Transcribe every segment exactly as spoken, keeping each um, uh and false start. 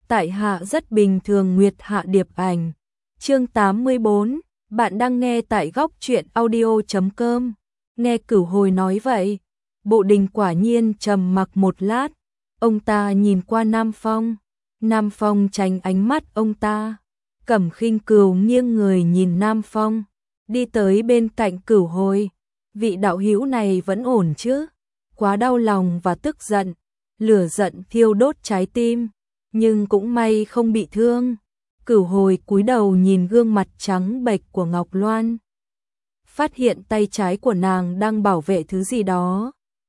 tại hạ rất bình thường. Nguyệt Hạ điệp ảnh. Chương tám mươi bốn, bạn đang nghe tại góc truyện audio chấm com. Nghe Cửu Hồi nói vậy, Bộ Đình quả nhiên trầm mặc một lát, ông ta nhìn qua Nam Phong, Nam Phong tránh ánh mắt ông ta. Cẩm Khinh Cừu nghiêng người nhìn Nam Phong, đi tới bên cạnh Cửu Hồi. Vị đạo hữu này vẫn ổn chứ? Quá đau lòng và tức giận, lửa giận thiêu đốt trái tim, nhưng cũng may không bị thương. Cửu Hồi cúi đầu nhìn gương mặt trắng bệch của Ngọc Loan, phát hiện tay trái của nàng đang bảo vệ thứ gì đó.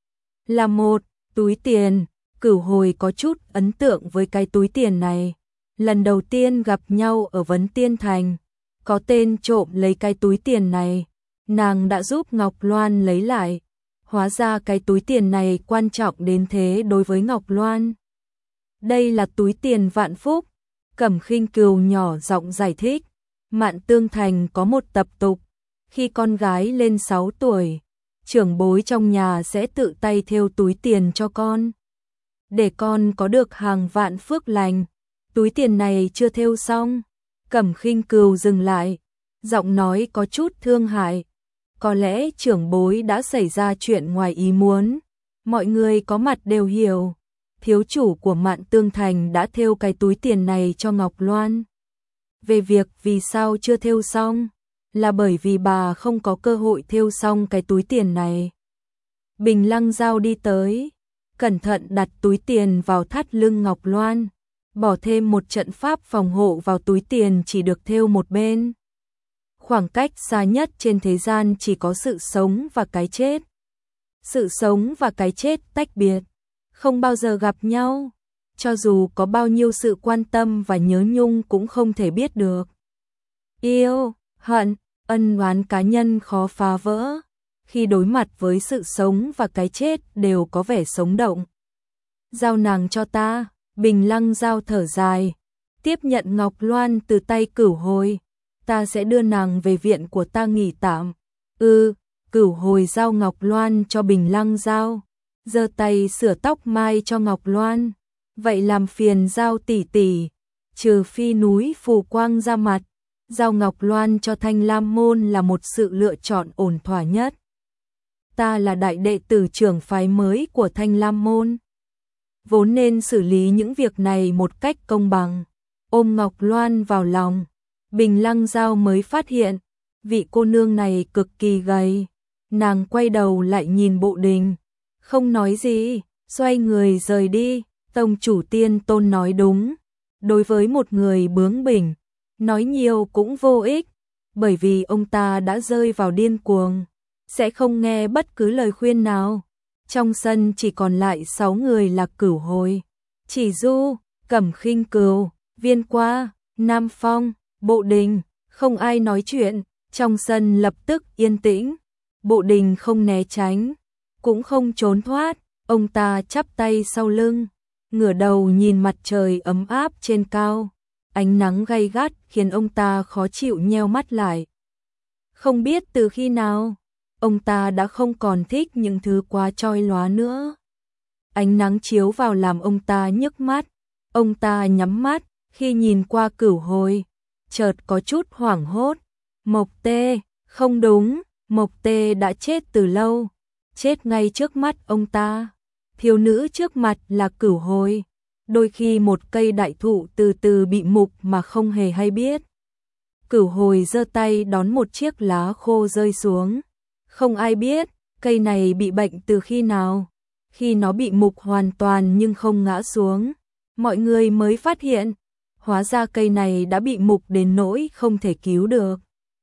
Là một túi tiền. Cửu Hồi có chút ấn tượng với cái túi tiền này. Lần đầu tiên gặp nhau ở Vấn Tiên Thành, có tên trộm lấy cái túi tiền này, nàng đã giúp Ngọc Loan lấy lại. Hóa ra cái túi tiền này quan trọng đến thế đối với Ngọc Loan. Đây là túi tiền vạn phúc. Cẩm Khinh Cừu nhỏ giọng giải thích. Mạn Tương Thành có một tập tục, khi con gái lên sáu tuổi, trưởng bối trong nhà sẽ tự tay thêu túi tiền cho con, để con có được hàng vạn phước lành. Túi tiền này chưa thêu xong. Cẩm Khinh Cừu dừng lại, giọng nói có chút thương hại. Có lẽ trưởng bối đã xảy ra chuyện ngoài ý muốn. Mọi người có mặt đều hiểu, thiếu chủ của Mạn Tương Thành đã thêu cái túi tiền này cho Ngọc Loan. Về việc vì sao chưa thêu xong, là bởi vì bà không có cơ hội thêu xong cái túi tiền này. Bình Lăng Giao đi tới, cẩn thận đặt túi tiền vào thắt lưng Ngọc Loan, bỏ thêm một trận pháp phòng hộ vào túi tiền chỉ được thêu một bên. Khoảng cách xa nhất trên thế gian chỉ có sự sống và cái chết. Sự sống và cái chết tách biệt, không bao giờ gặp nhau. Cho dù có bao nhiêu sự quan tâm và nhớ nhung cũng không thể biết được. Yêu, hận, ân oán cá nhân khó phá vỡ. Khi đối mặt với sự sống và cái chết đều có vẻ sống động. Giao nàng cho ta. Bình Lăng Giao thở dài, tiếp nhận Ngọc Loan từ tay Cửu Hồi. Ta sẽ đưa nàng về viện của ta nghỉ tạm. Ừ. Cửu Hồi giao Ngọc Loan cho Bình Lăng Giao, giơ tay sửa tóc mai cho Ngọc Loan. Vậy làm phiền Giao tỷ tỷ, trừ phi núi phù quang ra mặt, giao Ngọc Loan cho Thanh Lam môn là một sự lựa chọn ổn thỏa nhất. Ta là đại đệ tử trưởng phái mới của Thanh Lam môn, vốn nên xử lý những việc này một cách công bằng. Ôm Ngọc Loan vào lòng, Bình Lăng Giao mới phát hiện vị cô nương này cực kỳ gầy. Nàng quay đầu lại nhìn Bộ Đình, không nói gì, xoay người rời đi. Tông chủ Tiên Tôn nói đúng, đối với một người bướng bỉnh, nói nhiều cũng vô ích, bởi vì ông ta đã rơi vào điên cuồng, sẽ không nghe bất cứ lời khuyên nào. Trong sân chỉ còn lại sáu người là Cửu Hồi, Chỉ Du, Cẩm Khinh Cừu, Viên Qua, Nam Phong, Bộ Đình. Không ai nói chuyện, trong sân lập tức yên tĩnh. Bộ Đình không né tránh, cũng không trốn thoát, ông ta chắp tay sau lưng, ngửa đầu nhìn mặt trời ấm áp trên cao. Ánh nắng gay gắt khiến ông ta khó chịu nheo mắt lại. Không biết từ khi nào, ông ta đã không còn thích những thứ quá chói lóa nữa. Ánh nắng chiếu vào làm ông ta nhức mắt. Ông ta nhắm mắt, khi nhìn qua Cửu Hồi, chợt có chút hoảng hốt. Mộc Tê, không đúng, Mộc Tê đã chết từ lâu, chết ngay trước mắt ông ta. Thiếu nữ trước mặt là Cửu Hồi. Đôi khi một cây đại thụ từ từ bị mục mà không hề hay biết. Cửu Hồi giơ tay đón một chiếc lá khô rơi xuống. Không ai biết cây này bị bệnh từ khi nào. Khi nó bị mục hoàn toàn nhưng không ngã xuống, mọi người mới phát hiện, hóa ra cây này đã bị mục đến nỗi không thể cứu được.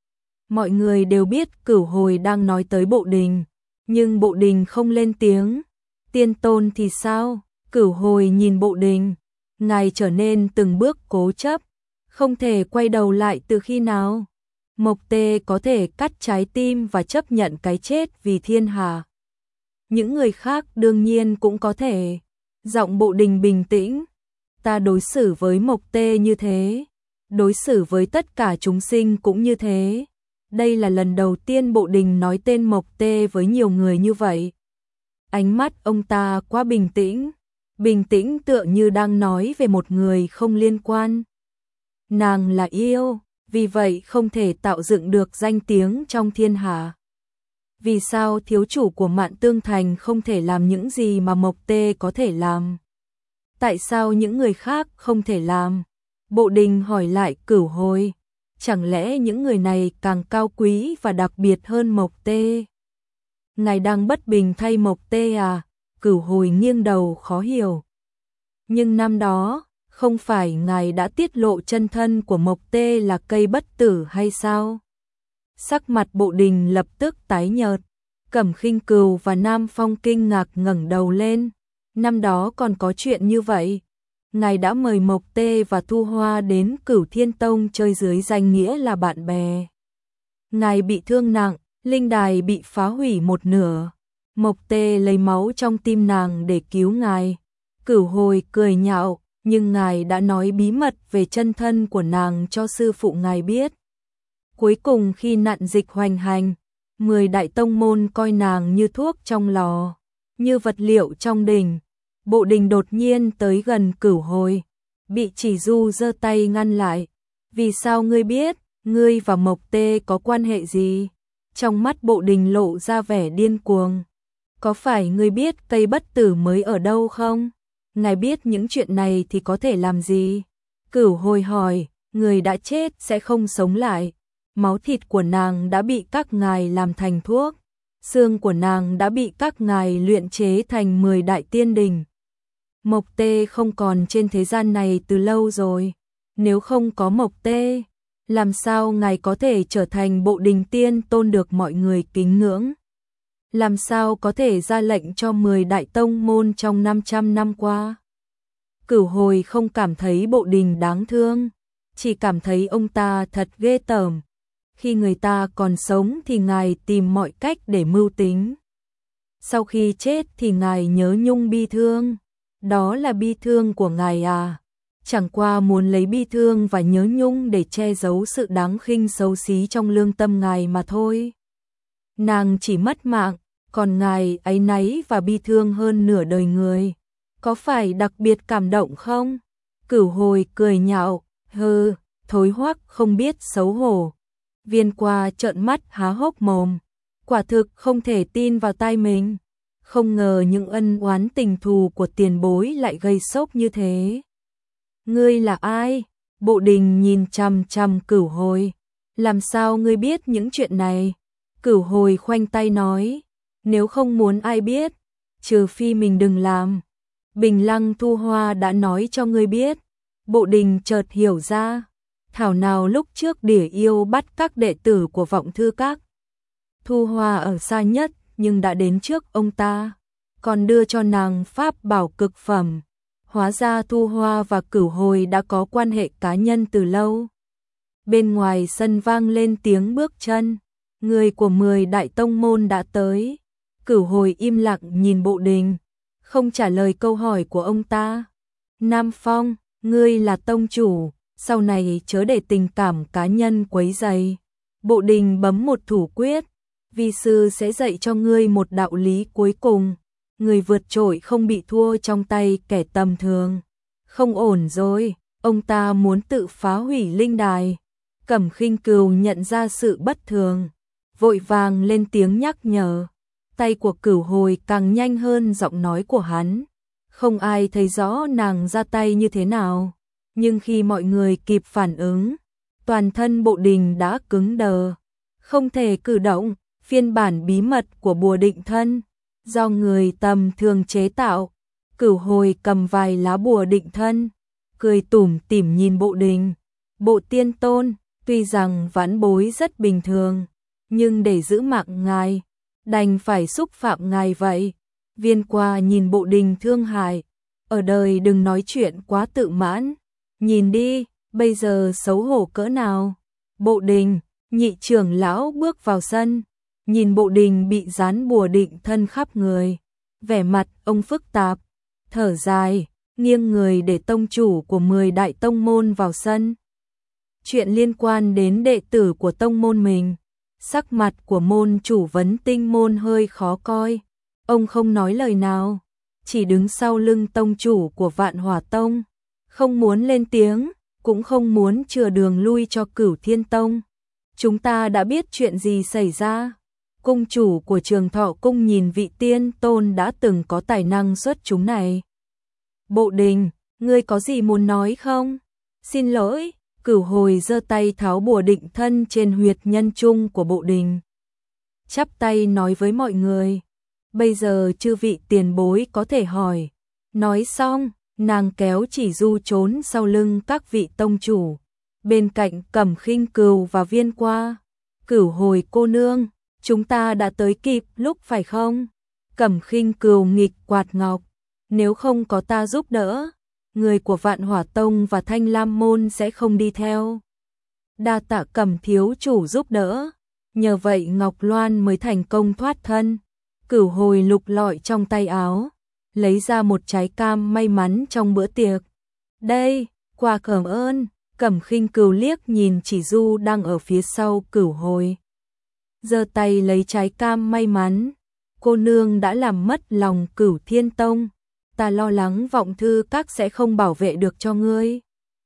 Mọi người đều biết Cửu Hồi đang nói tới Bộ Đình, nhưng Bộ Đình không lên tiếng. Tiên Tôn thì sao? Cửu Hồi nhìn Bộ Đình, ngài trở nên từng bước cố chấp, không thể quay đầu lại từ khi nào? Mộc Tê có thể cắt trái tim và chấp nhận cái chết vì thiên hạ. Những người khác đương nhiên cũng có thể. Giọng Bộ Đình bình tĩnh, ta đối xử với Mộc Tê như thế, đối xử với tất cả chúng sinh cũng như thế. Đây là lần đầu tiên Bộ Đình nói tên Mộc Tê với nhiều người như vậy. Ánh mắt ông ta quá bình tĩnh, bình tĩnh tựa như đang nói về một người không liên quan. Nàng là yêu, vì vậy không thể tạo dựng được danh tiếng trong thiên hạ. Vì sao thiếu chủ của Mạn Tương Thành không thể làm những gì mà Mộc Tê có thể làm? Tại sao những người khác không thể làm? Bộ Đình hỏi lại Cửu Hồi. Chẳng lẽ những người này càng cao quý và đặc biệt hơn Mộc Tê? Ngài đang bất bình thay Mộc Tê à? Cửu Hồi nghiêng đầu khó hiểu. Nhưng năm đó, không phải ngài đã tiết lộ chân thân của Mộc Tê là cây bất tử hay sao? Sắc mặt Bộ Đình lập tức tái nhợt. Cẩm Khinh Cừu và Nam Phong kinh ngạc ngẩng đầu lên. Năm đó còn có chuyện như vậy. Ngài đã mời Mộc Tê và Thu Hoa đến Cửu Thiên Tông chơi dưới danh nghĩa là bạn bè. Ngài bị thương nặng, linh đài bị phá hủy một nửa. Mộc Tê lấy máu trong tim nàng để cứu ngài. Cửu Hồi cười nhạo, nhưng ngài đã nói bí mật về chân thân của nàng cho sư phụ ngài biết. Cuối cùng khi nạn dịch hoành hành, mười đại tông môn coi nàng như thuốc trong lò, như vật liệu trong đình. Bộ Đình đột nhiên tới gần Cửu Hồi, bị Chỉ Du giơ tay ngăn lại. Vì sao ngươi biết, ngươi và Mộc Tê có quan hệ gì? Trong mắt Bộ Đình lộ ra vẻ điên cuồng. Có phải ngươi biết cây bất tử mới ở đâu không? Ngài biết những chuyện này thì có thể làm gì? Cửu Hồi hỏi, người đã chết sẽ không sống lại. Máu thịt của nàng đã bị các ngài làm thành thuốc. Xương của nàng đã bị các ngài luyện chế thành mười đại tiên đình. Mộc Tê không còn trên thế gian này từ lâu rồi. Nếu không có Mộc Tê, làm sao ngài có thể trở thành Bộ Đình tiên tôn được mọi người kính ngưỡng? Làm sao có thể ra lệnh cho mười đại tông môn trong năm trăm năm qua? Cửu Hồi không cảm thấy Bộ Đình đáng thương, chỉ cảm thấy ông ta thật ghê tởm. Khi người ta còn sống thì ngài tìm mọi cách để mưu tính. Sau khi chết thì ngài nhớ nhung bi thương. Đó là bi thương của ngài à? Chẳng qua muốn lấy bi thương và nhớ nhung để che giấu sự đáng khinh xấu xí trong lương tâm ngài mà thôi. Nàng chỉ mất mạng, còn ngài áy náy và bi thương hơn nửa đời người. Có phải đặc biệt cảm động không? Cửu Hồi cười nhạo, hừ, thối hoắc không biết xấu hổ. Viên Qua trợn mắt há hốc mồm, quả thực không thể tin vào tai mình. Không ngờ những ân oán tình thù của tiền bối lại gây sốc như thế. Ngươi là ai? Bộ Đình nhìn chằm chằm Cửu Hồi. Làm sao ngươi biết những chuyện này? Cửu Hồi khoanh tay nói, nếu không muốn ai biết, trừ phi mình đừng làm. Bình Lăng Thu Hoa đã nói cho ngươi biết. Bộ Đình chợt hiểu ra, thảo nào lúc trước Đỉa Yêu bắt các đệ tử của Vọng Thư Các. Thu Hoa ở xa nhất nhưng đã đến trước ông ta, còn đưa cho nàng pháp bảo cực phẩm. Hóa ra Thu Hoa và Cửu Hồi đã có quan hệ cá nhân từ lâu. Bên ngoài sân vang lên tiếng bước chân, người của mười đại tông môn đã tới. Cửu Hồi im lặng nhìn Bộ Đình, không trả lời câu hỏi của ông ta. Nam Phong, ngươi là tông chủ, sau này chớ để tình cảm cá nhân quấy rầy. Bộ Đình bấm một thủ quyết, vi sư sẽ dạy cho ngươi một đạo lý cuối cùng. Người vượt trội không bị thua trong tay kẻ tầm thường. Không ổn rồi, ông ta muốn tự phá hủy linh đài. Cẩm Khinh Cừu nhận ra sự bất thường, vội vàng lên tiếng nhắc nhở. Tay của Cửu Hồi càng nhanh hơn giọng nói của hắn. Không ai thấy rõ nàng ra tay như thế nào, nhưng khi mọi người kịp phản ứng, toàn thân Bộ Đình đã cứng đờ, không thể cử động. Phiên bản bí mật của bùa định thân, do người tầm thường chế tạo. Cửu Hồi cầm vài lá bùa định thân, cười tủm tỉm nhìn Bộ Đình. Bộ tiên tôn, tuy rằng vãn bối rất bình thường, nhưng để giữ mạng ngài, đành phải xúc phạm ngài vậy. Viên Qua nhìn Bộ Đình thương hại, ở đời đừng nói chuyện quá tự mãn. Nhìn đi, bây giờ xấu hổ cỡ nào. Bộ Đình, nhị trưởng lão bước vào sân, nhìn Bộ Đình bị dán bùa định thân khắp người, vẻ mặt ông phức tạp, thở dài, nghiêng người để tông chủ của mười đại tông môn vào sân. Chuyện liên quan đến đệ tử của tông môn mình, sắc mặt của môn chủ Vấn Tinh môn hơi khó coi, ông không nói lời nào, chỉ đứng sau lưng tông chủ của Vạn Hỏa Tông, không muốn lên tiếng, cũng không muốn chừa đường lui cho Cửu Thiên Tông. Chúng ta đã biết chuyện gì xảy ra. Cung chủ của Trường Thọ Cung nhìn vị tiên tôn đã từng có tài năng xuất chúng này. Bộ Đình, ngươi có gì muốn nói không? Xin lỗi, Cửu Hồi giơ tay tháo bùa định thân trên huyệt nhân trung của Bộ Đình. Chắp tay nói với mọi người, bây giờ chư vị tiền bối có thể hỏi. Nói xong, nàng kéo Chỉ Du trốn sau lưng các vị tông chủ, bên cạnh Cẩm Khinh Cừu và Viên Qua. Cửu Hồi cô nương, chúng ta đã tới kịp lúc phải không? Cẩm Khinh Cừu nghịch quạt ngọc, nếu không có ta giúp đỡ, người của Vạn Hỏa Tông và Thanh Lam Môn sẽ không đi theo. Đa tạ Cẩm thiếu chủ giúp đỡ, nhờ vậy Ngọc Loan mới thành công thoát thân. Cửu Hồi lục lọi trong tay áo, lấy ra một trái cam may mắn trong bữa tiệc. Đây, quà cảm ơn. Cẩm Khinh Cừu liếc nhìn Chỉ Du đang ở phía sau Cửu Hồi, giơ tay lấy trái cam may mắn. Cô nương đã làm mất lòng Cửu Thiên Tông, ta lo lắng Vọng Thư Các sẽ không bảo vệ được cho ngươi.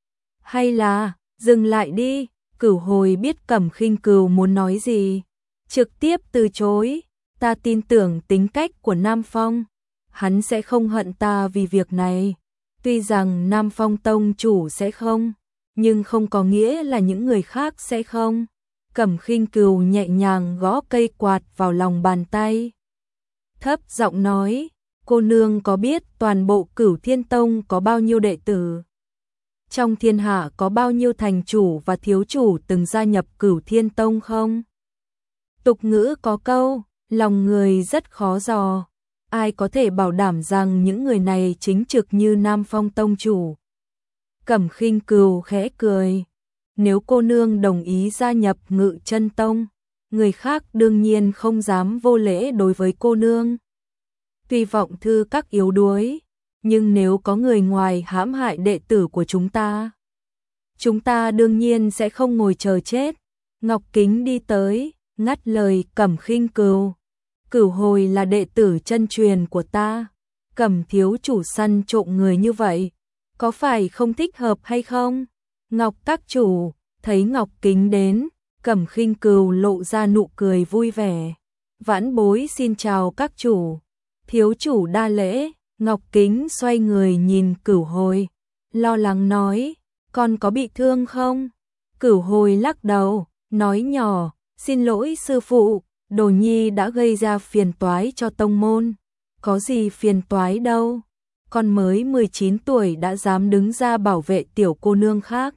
Hay là, dừng lại đi. Cửu Hồi biết Cẩm Khinh Cừu muốn nói gì, trực tiếp từ chối. Ta tin tưởng tính cách của Nam Phong, hắn sẽ không hận ta vì việc này. Tuy rằng Nam Phong tông chủ sẽ không, nhưng không có nghĩa là những người khác sẽ không. Cẩm Khinh Cừu nhẹ nhàng gõ cây quạt vào lòng bàn tay, thấp giọng nói, cô nương có biết toàn bộ Cửu Thiên Tông có bao nhiêu đệ tử? Trong thiên hạ có bao nhiêu thành chủ và thiếu chủ từng gia nhập Cửu Thiên Tông không? Tục ngữ có câu, lòng người rất khó dò. Ai có thể bảo đảm rằng những người này chính trực như Nam Phong tông chủ? Cẩm Khinh Cừu khẽ cười, nếu cô nương đồng ý gia nhập Ngự Chân Tông, người khác đương nhiên không dám vô lễ đối với cô nương. Tuy Vọng Thư Các yếu đuối, nhưng nếu có người ngoài hãm hại đệ tử của chúng ta, chúng ta đương nhiên sẽ không ngồi chờ chết. Ngọc Kính đi tới, ngắt lời Cẩm Khinh Cừu. Cửu Hồi là đệ tử chân truyền của ta, Cẩm thiếu chủ săn trộm người như vậy, có phải không thích hợp hay không? Ngọc các chủ, thấy Ngọc Kính đến, Cẩm Khinh Cừu lộ ra nụ cười vui vẻ. Vãn bối xin chào các chủ. Thiếu chủ đa lễ. Ngọc Kính xoay người nhìn Cửu Hồi, lo lắng nói, con có bị thương không? Cửu Hồi lắc đầu, nói nhỏ, xin lỗi sư phụ, Đồ Nhi đã gây ra phiền toái cho tông môn. Có gì phiền toái đâu, con mới mười chín tuổi đã dám đứng ra bảo vệ tiểu cô nương khác.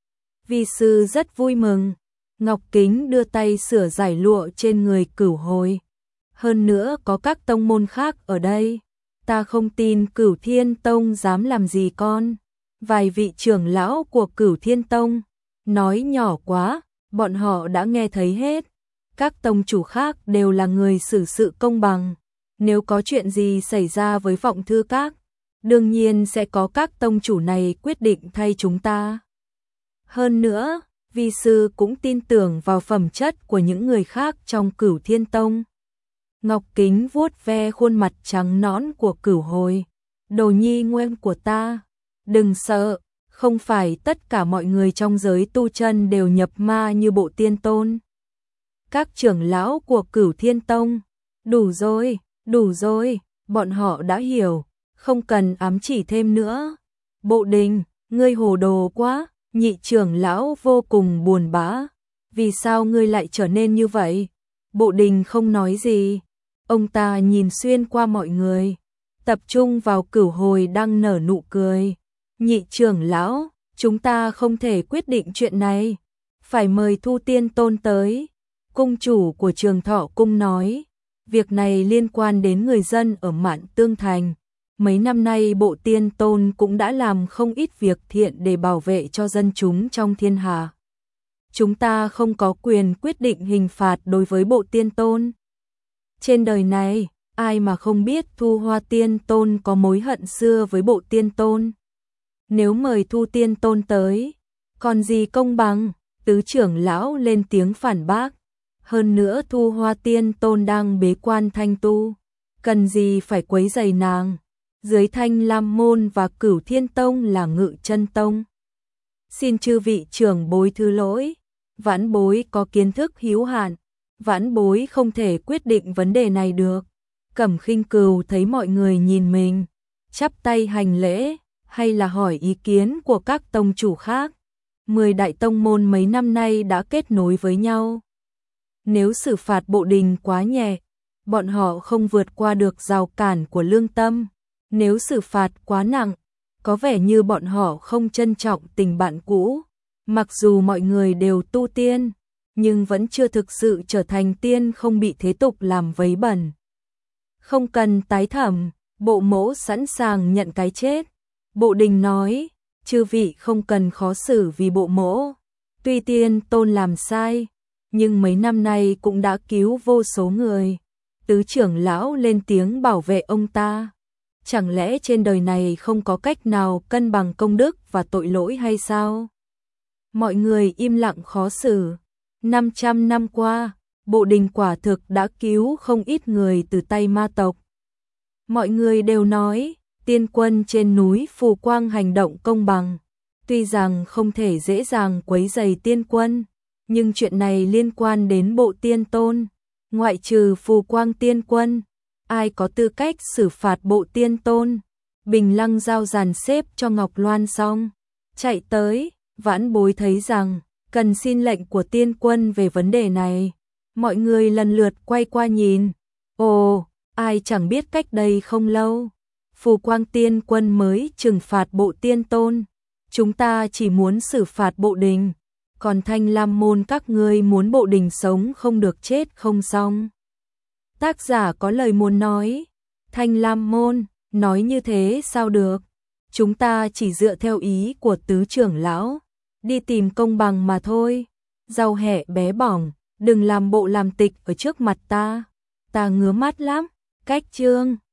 Vi sư rất vui mừng. Ngọc Kính đưa tay sửa giải lụa trên người Cửu Hồi. Hơn nữa có các tông môn khác ở đây, ta không tin Cửu Thiên Tông dám làm gì con. Vài vị trưởng lão của Cửu Thiên Tông nói nhỏ quá, bọn họ đã nghe thấy hết. Các tông chủ khác đều là người xử sự công bằng, nếu có chuyện gì xảy ra với Vọng Thư Các, đương nhiên sẽ có các tông chủ này quyết định thay chúng ta. Hơn nữa, vi sư cũng tin tưởng vào phẩm chất của những người khác trong Cửu Thiên Tông. Ngọc Kính vuốt ve khuôn mặt trắng nõn của Cửu Hồi. Đồ Nhi ngoan của ta, đừng sợ, không phải tất cả mọi người trong giới tu chân đều nhập ma như Bộ Tiên Tôn. Các trưởng lão của Cửu Thiên Tông, đủ rồi, đủ rồi, bọn họ đã hiểu, không cần ám chỉ thêm nữa. Bộ Đình, ngươi hồ đồ quá. Nhị trưởng lão vô cùng buồn bã, vì sao ngươi lại trở nên như vậy? Bộ Đình không nói gì, ông ta nhìn xuyên qua mọi người, tập trung vào Cửu Hồi đang nở nụ cười. Nhị trưởng lão, chúng ta không thể quyết định chuyện này, phải mời Thu Tiên Tôn tới. Cung chủ của Trường Thọ Cung nói, việc này liên quan đến người dân ở Mạn Tương Thành. Mấy năm nay Bộ Tiên Tôn cũng đã làm không ít việc thiện để bảo vệ cho dân chúng trong thiên hạ. Chúng ta không có quyền quyết định hình phạt đối với Bộ Tiên Tôn. Trên đời này, ai mà không biết Thu Hoa Tiên Tôn có mối hận xưa với Bộ Tiên Tôn. Nếu mời Thu Tiên Tôn tới, còn gì công bằng? Tứ trưởng lão lên tiếng phản bác. Hơn nữa Thu Hoa Tiên Tôn đang bế quan thanh tu, cần gì phải quấy rầy nàng. dưới Thanh Lam Môn và Cửu Thiên Tông là Ngự Chân Tông. Xin chư vị trưởng bối thứ lỗi, vãn bối có kiến thức hữu hạn, vãn bối không thể quyết định vấn đề này được. Cẩm Khinh Cừu thấy mọi người nhìn mình, chắp tay hành lễ, hay là hỏi ý kiến của các tông chủ khác. Mười đại tông môn mấy năm nay đã kết nối với nhau. Nếu xử phạt Bộ Đình quá nhẹ, bọn họ không vượt qua được rào cản của lương tâm. Nếu xử phạt quá nặng, có vẻ như bọn họ không trân trọng tình bạn cũ. Mặc dù mọi người đều tu tiên, nhưng vẫn chưa thực sự trở thành tiên, không bị thế tục làm vấy bẩn. Không cần tái thẩm, bộ mẫu sẵn sàng nhận cái chết. Bộ Đình nói, chư vị không cần khó xử vì bộ mẫu. Tuy tiên tôn làm sai, nhưng mấy năm nay cũng đã cứu vô số người. Tứ trưởng lão lên tiếng bảo vệ ông ta. Chẳng lẽ trên đời này không có cách nào cân bằng công đức và tội lỗi hay sao? Mọi người im lặng khó xử. năm trăm năm qua, Bộ Đình quả thực đã cứu không ít người từ tay ma tộc. Mọi người đều nói, tiên quân trên núi Phù Quang hành động công bằng. Tuy rằng không thể dễ dàng quấy rầy tiên quân, nhưng chuyện này liên quan đến bộ tiên tôn. Ngoại trừ Phù Quang tiên quân, ai có tư cách xử phạt bộ tiên tôn? Bình Lăng giao dàn xếp cho Ngọc Loan xong, chạy tới, vãn bối thấy rằng, cần xin lệnh của tiên quân về vấn đề này. Mọi người lần lượt quay qua nhìn. Ồ, ai chẳng biết cách đây không lâu, Phù Quang tiên quân mới trừng phạt bộ tiên tôn. Chúng ta chỉ muốn xử phạt Bộ Đình, còn Thanh Lam Môn các ngươi muốn Bộ Đình sống không được chết không xong. Tác giả có lời muốn nói, Thanh Lam Môn, nói như thế sao được? Chúng ta chỉ dựa theo ý của tứ trưởng lão, đi tìm công bằng mà thôi. Rau hẹ bé bỏng, đừng làm bộ làm tịch ở trước mặt ta, ta ngứa mắt lắm. Cách chương